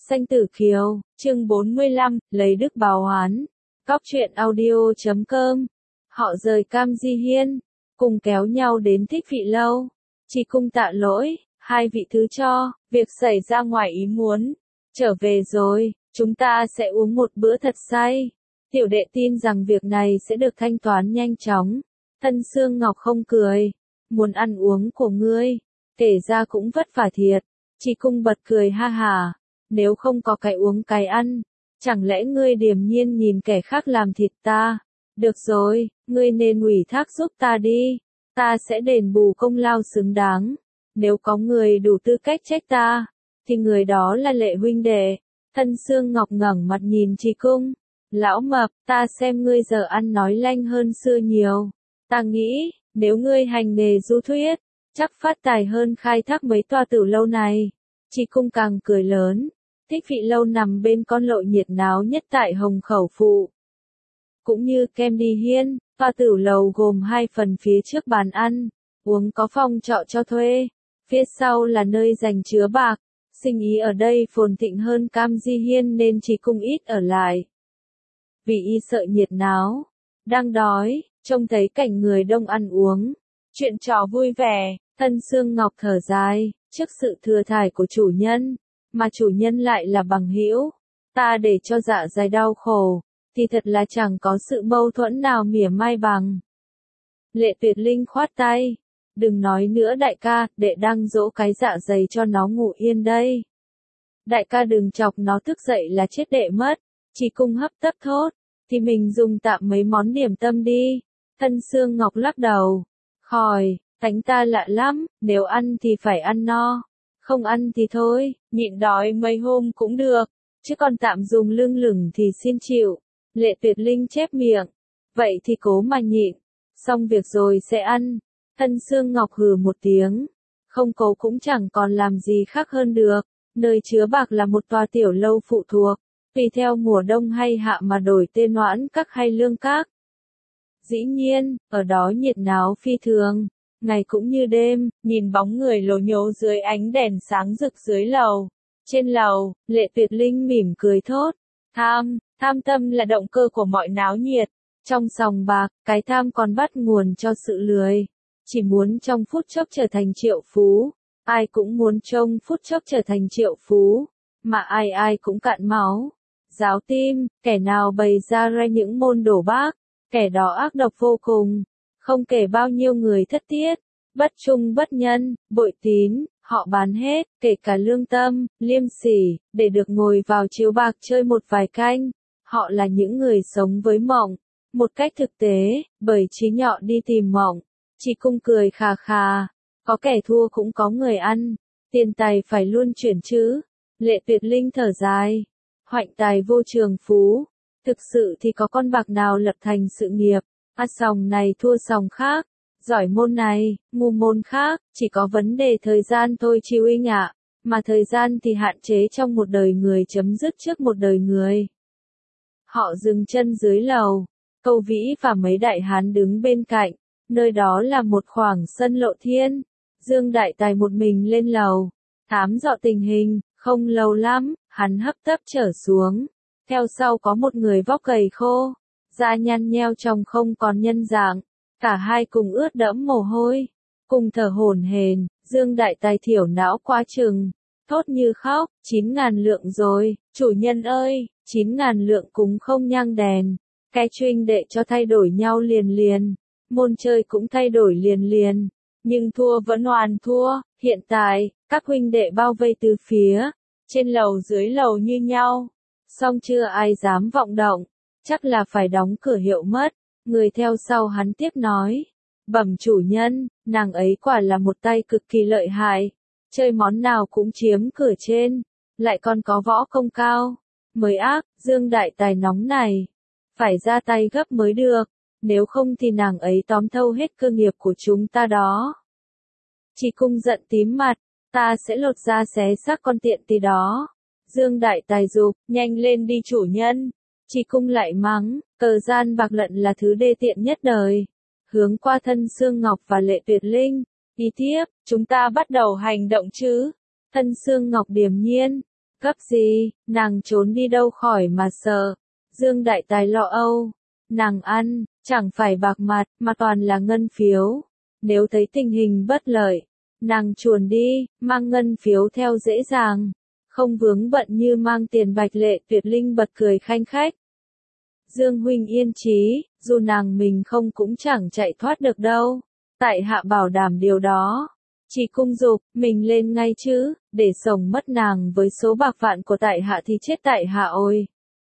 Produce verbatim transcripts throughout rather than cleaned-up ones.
Sanh Tử Kiều, chương bốn mươi lăm, lấy đức báo oán. Cóc truyện audio chấm com. Họ rời Cam Di Hiên, cùng kéo nhau đến Thích Vị Lâu. Chỉ cung tạ lỗi, hai vị thứ cho, việc xảy ra ngoài ý muốn. Trở về rồi, chúng ta sẽ uống một bữa thật say. Tiểu đệ tin rằng việc này sẽ được thanh toán nhanh chóng. Thân Sương Ngọc không cười. Muốn ăn uống của ngươi, kể ra cũng vất vả thiệt. Chỉ cung bật cười ha hà. Nếu không có cái uống cái ăn, chẳng lẽ ngươi điềm nhiên nhìn kẻ khác làm thịt ta? Được rồi, ngươi nên ủy thác giúp ta đi. Ta sẽ đền bù công lao xứng đáng. Nếu có người đủ tư cách trách ta, thì người đó là Lệ huynh đệ. Thân Sương Ngọc ngẩng mặt nhìn Trì Cung. Lão mập, ta xem ngươi giờ ăn nói lanh hơn xưa nhiều. Ta nghĩ, nếu ngươi hành nghề du thuyết, chắc phát tài hơn khai thác mấy tòa tử lâu này. Trì Cung càng cười lớn. Thích Vị Lâu nằm bên con lộ nhiệt náo nhất tại Hồng Khẩu Phụ. Cũng như Kem Đi Hiên, tòa tử lầu gồm hai phần, phía trước bàn ăn, uống có phòng trọ cho thuê, phía sau là nơi dành chứa bạc. Sinh ý ở đây phồn thịnh hơn Cam Di Hiên nên Trì Cung ít ở lại. Vì y sợ nhiệt náo, đang đói, trông thấy cảnh người đông ăn uống, chuyện trò vui vẻ, Thân Sương Ngọc thở dài, trước sự thừa thải của chủ nhân, mà chủ nhân lại là bằng hữu, ta để cho dạ dày đau khổ, thì thật là chẳng có sự mâu thuẫn nào mỉa mai bằng. Lệ Tuyệt Linh khoát tay, đừng nói nữa đại ca, đệ đang dỗ cái dạ dày cho nó ngủ yên đây. Đại ca đừng chọc nó thức dậy là chết đệ mất. Chỉ Cung hấp tấp thốt, thì mình dùng tạm mấy món điểm tâm đi. Thân Sương Ngọc lắc đầu, khỏi, tánh ta lạ lắm, nếu ăn thì phải ăn no. Không ăn thì thôi, nhịn đói mấy hôm cũng được, chứ còn tạm dùng lưng lửng thì xin chịu. Lệ Tuyệt Linh chép miệng, vậy thì cố mà nhịn, xong việc rồi sẽ ăn. Thân Sương Ngọc hừ một tiếng, không cố cũng chẳng còn làm gì khác hơn được. Nơi chứa bạc là một tòa tiểu lâu phụ thuộc, tùy theo mùa đông hay hạ mà đổi tên Noãn Các hay Lương Các. Dĩ nhiên, ở đó nhiệt náo phi thường. Ngày cũng như đêm, nhìn bóng người lố nhố dưới ánh đèn sáng rực dưới lầu. Trên lầu, Lệ Tuyệt Linh mỉm cười thốt. Tham, tham tâm là động cơ của mọi náo nhiệt. Trong sòng bạc, cái tham còn bắt nguồn cho sự lười. Chỉ muốn trong phút chốc trở thành triệu phú. Ai cũng muốn trong phút chốc trở thành triệu phú. Mà ai ai cũng cạn máu. Giáo tim, kẻ nào bày ra ra những môn đổ bác. Kẻ đó ác độc vô cùng. Không kể bao nhiêu người thất tiết, bất trung bất nhân, bội tín, họ bán hết, kể cả lương tâm, liêm sỉ, để được ngồi vào chiếu bạc chơi một vài canh. Họ là những người sống với mộng, một cách thực tế, bởi trí nhọ đi tìm mộng. Chỉ Cung cười khà khà, có kẻ thua cũng có người ăn, tiền tài phải luôn chuyển chứ. Lệ Tuyệt Linh thở dài, hoạnh tài vô trường phú, thực sự thì có con bạc nào lập thành sự nghiệp. Át sòng này thua sòng khác, giỏi môn này, ngu môn khác, chỉ có vấn đề thời gian thôi Chiêu Inh ạ, mà thời gian thì hạn chế trong một đời người chấm dứt trước một đời người. Họ dừng chân dưới lầu, Câu Vĩ và mấy đại hán đứng bên cạnh, nơi đó là một khoảng sân lộ thiên. Dương Đại Tài một mình lên lầu, thám dò tình hình, không lâu lắm, hắn hấp tấp trở xuống, theo sau có một người vóc gầy khô. Da nhăn nheo trông không còn nhân dạng, cả hai cùng ướt đẫm mồ hôi, cùng thở hổn hển. Dương Đại Tài thiểu não quá chừng, thốt như khóc, chín ngàn lượng rồi, chủ nhân ơi, chín ngàn lượng cúng không nhang đèn. Cái chuynh đệ cho thay đổi nhau liền liền, môn chơi cũng thay đổi liền liền, nhưng thua vẫn hoàn thua. Hiện tại, các huynh đệ bao vây từ phía, trên lầu dưới lầu như nhau, song chưa ai dám vọng động. Chắc là phải đóng cửa hiệu mất. Người theo sau hắn tiếp nói, bẩm chủ nhân, nàng ấy quả là một tay cực kỳ lợi hại, chơi món nào cũng chiếm cửa trên, lại còn có võ công cao. Mới ác, Dương Đại Tài nóng này, phải ra tay gấp mới được, nếu không thì nàng ấy tóm thâu hết cơ nghiệp của chúng ta đó. Chỉ Cung giận tím mặt, ta sẽ lột ra xé xác con tiện tỳ đó. Dương Đại Tài giục, nhanh lên đi chủ nhân. Chỉ Cung lại mắng, cờ gian bạc lận là thứ đê tiện nhất đời. Hướng qua Thân Sương Ngọc và Lệ Tuyệt Linh, đi tiếp, chúng ta bắt đầu hành động chứ. Thân Sương Ngọc điềm nhiên, Cấp gì, nàng trốn đi đâu khỏi mà sợ. Dương Đại Tài lo âu. Nàng ăn, chẳng phải bạc mặt, mà toàn là ngân phiếu. Nếu thấy tình hình bất lợi, nàng chuồn đi, mang ngân phiếu theo dễ dàng. Không vướng bận như mang tiền bạch Lệ Tuyệt Linh bật cười khanh khách. Dương huynh yên chí, dù nàng mình không cũng chẳng chạy thoát được đâu. Tại hạ bảo đảm điều đó. Chỉ cung dục, mình lên ngay chứ, để sống mất nàng với số bạc vạn của tại hạ thì chết tại hạ ôi.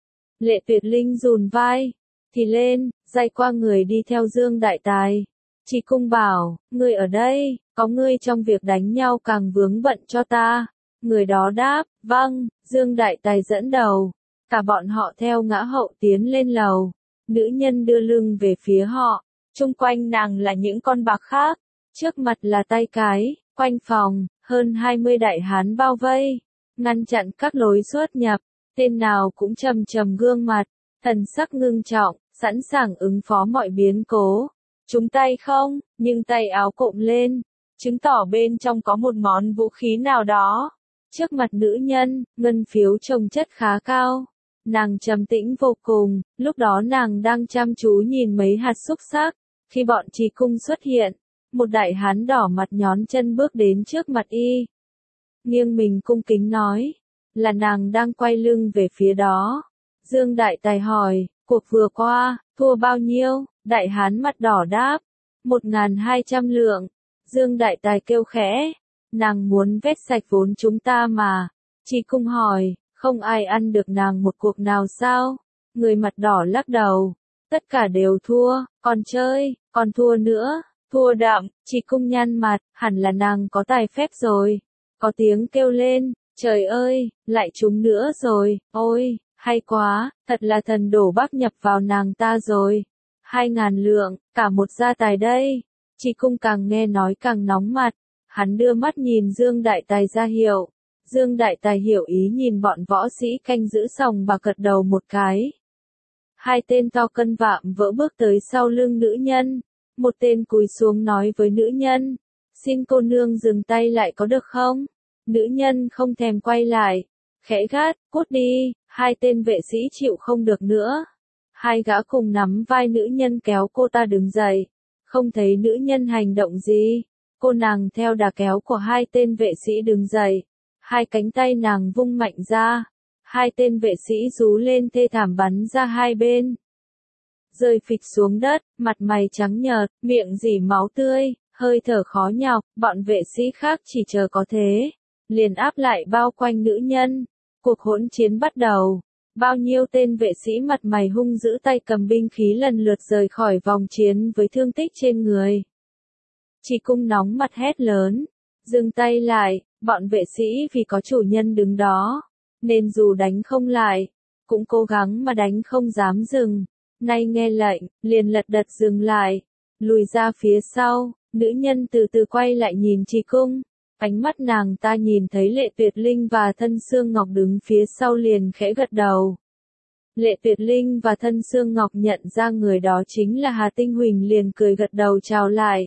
Lệ Tuyệt Linh rùn vai, thì lên, dây qua người đi theo Dương Đại Tài. Chỉ cung bảo, ngươi ở đây, có ngươi trong việc đánh nhau càng vướng bận cho ta. Người đó đáp, vâng, Dương Đại Tài dẫn đầu. Cả bọn họ theo ngã hậu tiến lên lầu. Nữ nhân đưa lưng về phía họ. Chung quanh nàng là những con bạc khác. Trước mặt là tay cái, quanh phòng, hơn hai mươi đại hán bao vây. Ngăn chặn các lối xuất nhập. Tên nào cũng trầm trầm gương mặt. Thần sắc ngưng trọng, sẵn sàng ứng phó mọi biến cố. Chúng tay không, nhưng tay áo cộm lên. Chứng tỏ bên trong có một món vũ khí nào đó. Trước mặt nữ nhân, ngân phiếu trông chất khá cao. Nàng trầm tĩnh vô cùng, lúc đó nàng đang chăm chú nhìn mấy hạt xúc xác. Khi bọn Trì Cung xuất hiện, một đại hán đỏ mặt nhón chân bước đến trước mặt y. Nghiêng mình cung kính nói, là nàng đang quay lưng về phía đó. Dương Đại Tài hỏi, cuộc vừa qua, thua bao nhiêu? Đại hán mặt đỏ đáp, một ngàn hai trăm lượng. Dương Đại Tài kêu khẽ, nàng muốn vét sạch vốn chúng ta mà. Trì Cung hỏi, không ai ăn được nàng một cuộc nào sao? Người mặt đỏ lắc đầu, tất cả đều thua, còn chơi, còn thua nữa, thua đậm. Trì Cung nhăn mặt, hẳn là nàng có tài phép rồi. Có tiếng kêu lên, trời ơi, lại trúng nữa rồi, ôi, hay quá, thật là thần đổ bác nhập vào nàng ta rồi. Hai ngàn lượng, cả một gia tài đây. Trì Cung càng nghe nói càng nóng mặt, hắn đưa mắt nhìn Dương Đại Tài ra hiệu. Dương Đại Tài hiểu ý nhìn bọn võ sĩ canh giữ sòng bạc gật đầu một cái. Hai tên to cân vạm vỡ bước tới sau lưng nữ nhân. Một tên cúi xuống nói với nữ nhân, xin cô nương dừng tay lại có được không? Nữ nhân không thèm quay lại, khẽ gắt, cút đi. Hai tên vệ sĩ chịu không được nữa. Hai gã cùng nắm vai nữ nhân kéo cô ta đứng dậy. Không thấy nữ nhân hành động gì. Cô nàng theo đà kéo của hai tên vệ sĩ đứng dậy. Hai cánh tay nàng vung mạnh ra. Hai tên vệ sĩ rú lên thê thảm bắn ra hai bên. Rơi phịch xuống đất, mặt mày trắng nhợt, miệng rỉ máu tươi, hơi thở khó nhọc, bọn vệ sĩ khác chỉ chờ có thế. Liền áp lại bao quanh nữ nhân. Cuộc hỗn chiến bắt đầu. Bao nhiêu tên vệ sĩ mặt mày hung dữ tay cầm binh khí lần lượt rời khỏi vòng chiến với thương tích trên người. Trì Cung nóng mặt hét lớn, dừng tay lại, bọn vệ sĩ vì có chủ nhân đứng đó, nên dù đánh không lại, cũng cố gắng mà đánh không dám dừng. Nay nghe lệnh, liền lật đật dừng lại, lùi ra phía sau, nữ nhân từ từ quay lại nhìn Trì Cung. Ánh mắt nàng ta nhìn thấy Lệ Tuyệt Linh và Thân Xương Ngọc đứng phía sau liền khẽ gật đầu. Lệ Tuyệt Linh và Thân Xương Ngọc nhận ra người đó chính là Hà Tinh Huỳnh liền cười gật đầu chào lại.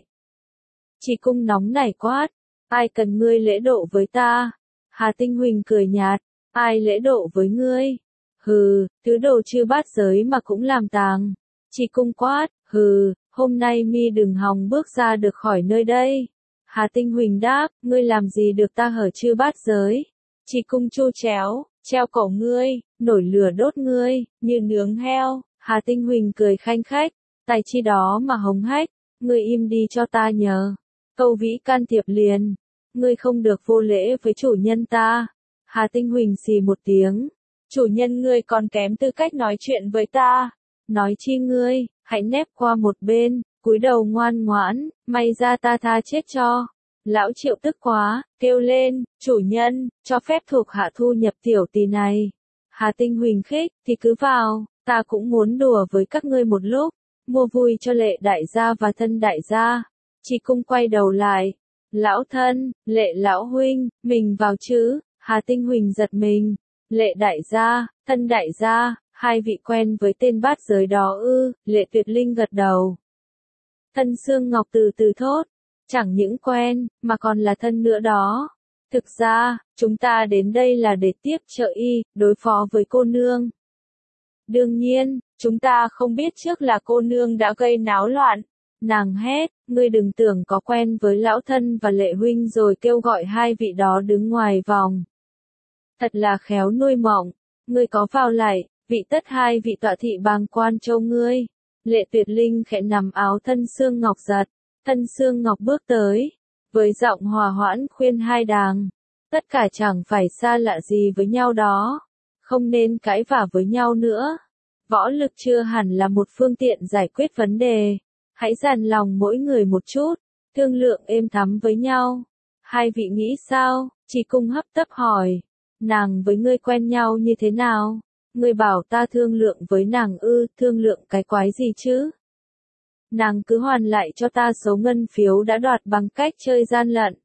Trì Cung nóng nảy quát, ai cần ngươi lễ độ với ta? Hà Tinh Huỳnh cười nhạt, ai lễ độ với ngươi? Hừ, thứ đồ chư bát giới mà cũng làm tàng. Trì Cung quát, hừ, hôm nay mi đừng hòng bước ra được khỏi nơi đây. Hà Tinh Huỳnh đáp, ngươi làm gì được ta hở chư bát giới? Trì Cung chu chéo, treo cổ ngươi, nổi lửa đốt ngươi, như nướng heo. Hà Tinh Huỳnh cười khanh khách, tài chi đó mà hống hách, ngươi im đi cho ta nhờ. Câu Vĩ can thiệp liền, ngươi không được vô lễ với chủ nhân ta. Hà Tinh Huỳnh xì một tiếng, chủ nhân ngươi còn kém tư cách nói chuyện với ta. Nói chi ngươi, hãy nép qua một bên, cúi đầu ngoan ngoãn, may ra ta tha chết cho. Lão Triệu tức quá, kêu lên, chủ nhân, cho phép thuộc hạ thu nhập tiểu tỷ này. Hà Tinh Huỳnh khích, thì cứ vào, ta cũng muốn đùa với các ngươi một lúc, mua vui cho Lệ đại gia và Thân đại gia. Trì Cung quay đầu lại, lão Thân, Lệ lão huynh, mình vào chứ? Hà Tinh Huỳnh giật mình, Lệ đại gia, Thân đại gia, hai vị quen với tên bát giới đó ư? Lệ Tuyệt Linh gật đầu. Thân Xương Ngọc từ từ thốt, chẳng những quen, mà còn là thân nữa đó. Thực ra, chúng ta đến đây là để tiếp trợ y, đối phó với cô nương. Đương nhiên, chúng ta không biết trước là cô nương đã gây náo loạn. Nàng hét, ngươi đừng tưởng có quen với lão thân và Lệ huynh rồi kêu gọi hai vị đó đứng ngoài vòng. Thật là khéo nuôi mộng, ngươi có vào lại, vị tất hai vị tọa thị bàng quan châu ngươi. Lệ Tuyệt Linh khẽ nắm áo Thân Xương Ngọc giật, Thân Xương Ngọc bước tới, với giọng hòa hoãn khuyên hai đàng. Tất cả chẳng phải xa lạ gì với nhau đó, không nên cãi vã với nhau nữa. Võ lực chưa hẳn là một phương tiện giải quyết vấn đề. Hãy dàn lòng mỗi người một chút, thương lượng êm thắm với nhau. Hai vị nghĩ sao? Chỉ Cung hấp tấp hỏi. Nàng với ngươi quen nhau như thế nào? Ngươi bảo ta thương lượng với nàng ư, thương lượng cái quái gì chứ? Nàng cứ hoàn lại cho ta số ngân phiếu đã đoạt bằng cách chơi gian lận.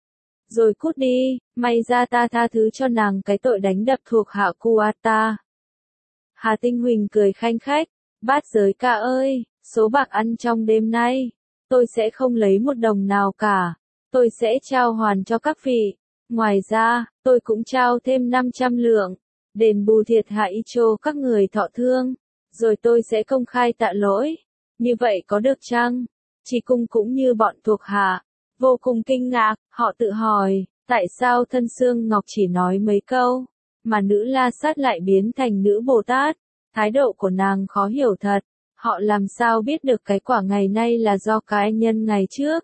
Rồi cút đi, may ra ta tha thứ cho nàng cái tội đánh đập thuộc hạ Kuata. Hà Tinh Huỳnh cười khanh khách, bát giới ca ơi, số bạc ăn trong đêm nay, tôi sẽ không lấy một đồng nào cả, tôi sẽ trao hoàn cho các vị. Ngoài ra, tôi cũng trao thêm năm trăm lượng, đền bù thiệt hại cho các người thọ thương, rồi tôi sẽ công khai tạ lỗi. Như vậy có được chăng? Chỉ Cung cũng như bọn thuộc hạ, vô cùng kinh ngạc, họ tự hỏi, tại sao Thân Xương Ngọc chỉ nói mấy câu, mà nữ La Sát lại biến thành nữ Bồ Tát? Thái độ của nàng khó hiểu thật, họ làm sao biết được cái quả ngày nay là do cái nhân ngày trước?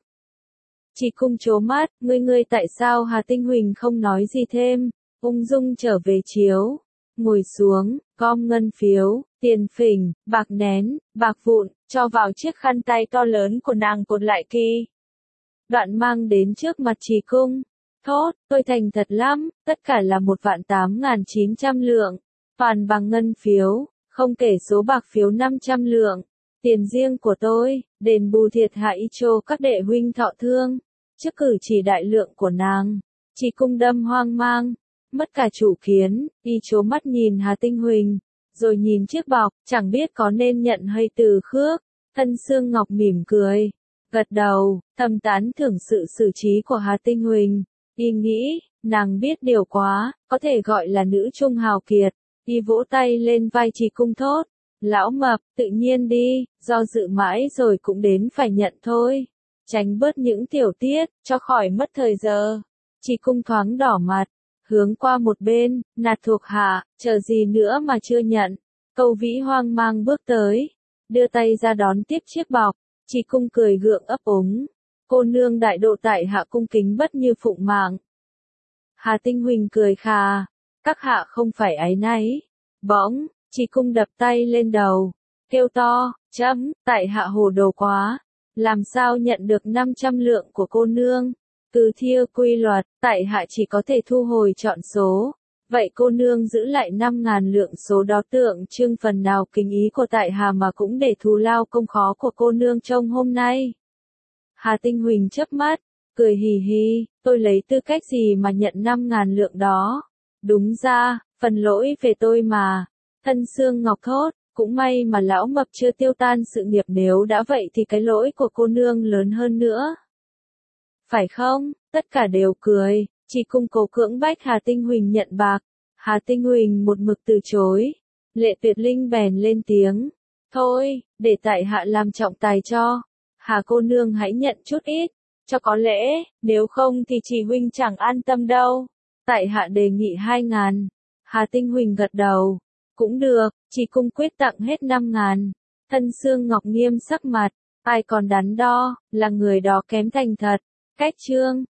Chỉ Cung trố mắt, ngươi ngươi tại sao Hà Tinh Huỳnh không nói gì thêm, ung dung trở về chiếu, ngồi xuống, gom ngân phiếu, tiền phỉnh, bạc nén, bạc vụn, cho vào chiếc khăn tay to lớn của nàng cột lại kỳ. Đoạn mang đến trước mặt Chỉ Cung, thốt, tôi thành thật lắm, tất cả là một vạn tám ngàn chín trăm lượng, toàn bằng ngân phiếu, không kể số bạc phiếu năm trăm lượng, tiền riêng của tôi, đền bù thiệt hại cho các đệ huynh thọ thương. Trước cử chỉ đại lượng của nàng, Chỉ Cung đâm hoang mang, mất cả chủ kiến, y trố mắt nhìn Hà Tinh Huỳnh, rồi nhìn chiếc bọc, chẳng biết có nên nhận hay từ khước. Thân Xương Ngọc mỉm cười, gật đầu, thầm tán thưởng sự xử trí của Hà Tinh Huỳnh. Y nghĩ, nàng biết điều quá, có thể gọi là nữ trung hào kiệt. Y vỗ tay lên vai Chỉ Cung thốt, lão mập, tự nhiên đi, do dự mãi rồi cũng đến phải nhận thôi. Tránh bớt những tiểu tiết, cho khỏi mất thời giờ. Chỉ Cung thoáng đỏ mặt, hướng qua một bên, nạt thuộc hạ, chờ gì nữa mà chưa nhận. Câu Vĩ hoang mang bước tới, đưa tay ra đón tiếp chiếc bọc. Chỉ Cung cười gượng ấp úng, cô nương đại độ tại hạ cung kính bất như phụng mạng. Hà Tinh Huỳnh cười khà, các hạ không phải áy náy. Bỗng, Chỉ Cung đập tay lên đầu, kêu to, chấm, tại hạ hồ đồ quá, làm sao nhận được năm trăm lượng của cô nương? Từ theo quy luật, tại hạ chỉ có thể thu hồi trọn số. Vậy cô nương giữ lại năm ngàn lượng số đó tượng trưng phần nào kính ý của tại hạ mà cũng để thù lao công khó của cô nương trong hôm nay. Hà Tinh Huỳnh chớp mắt, cười hì hì, tôi lấy tư cách gì mà nhận năm ngàn lượng đó? Đúng ra, phần lỗi về tôi mà. Thân Xương Ngọc thốt, cũng may mà lão mập chưa tiêu tan sự nghiệp, nếu đã vậy thì cái lỗi của cô nương lớn hơn nữa. Phải không? Tất cả đều cười. Chỉ Cung cố cưỡng bách Hà Tinh Huỳnh nhận bạc. Hà Tinh Huỳnh một mực từ chối. Lệ Tuyệt Linh bèn lên tiếng. Thôi, để tại hạ làm trọng tài cho. Hà cô nương hãy nhận chút ít, cho có lẽ, nếu không thì chị huynh chẳng an tâm đâu. Tại hạ đề nghị hai ngàn. Hà Tinh Huỳnh gật đầu. Cũng được, Chỉ Cung quyết tặng hết năm ngàn. Thân Xương Ngọc nghiêm sắc mặt. Ai còn đắn đo, là người đó kém thành thật. Cách chương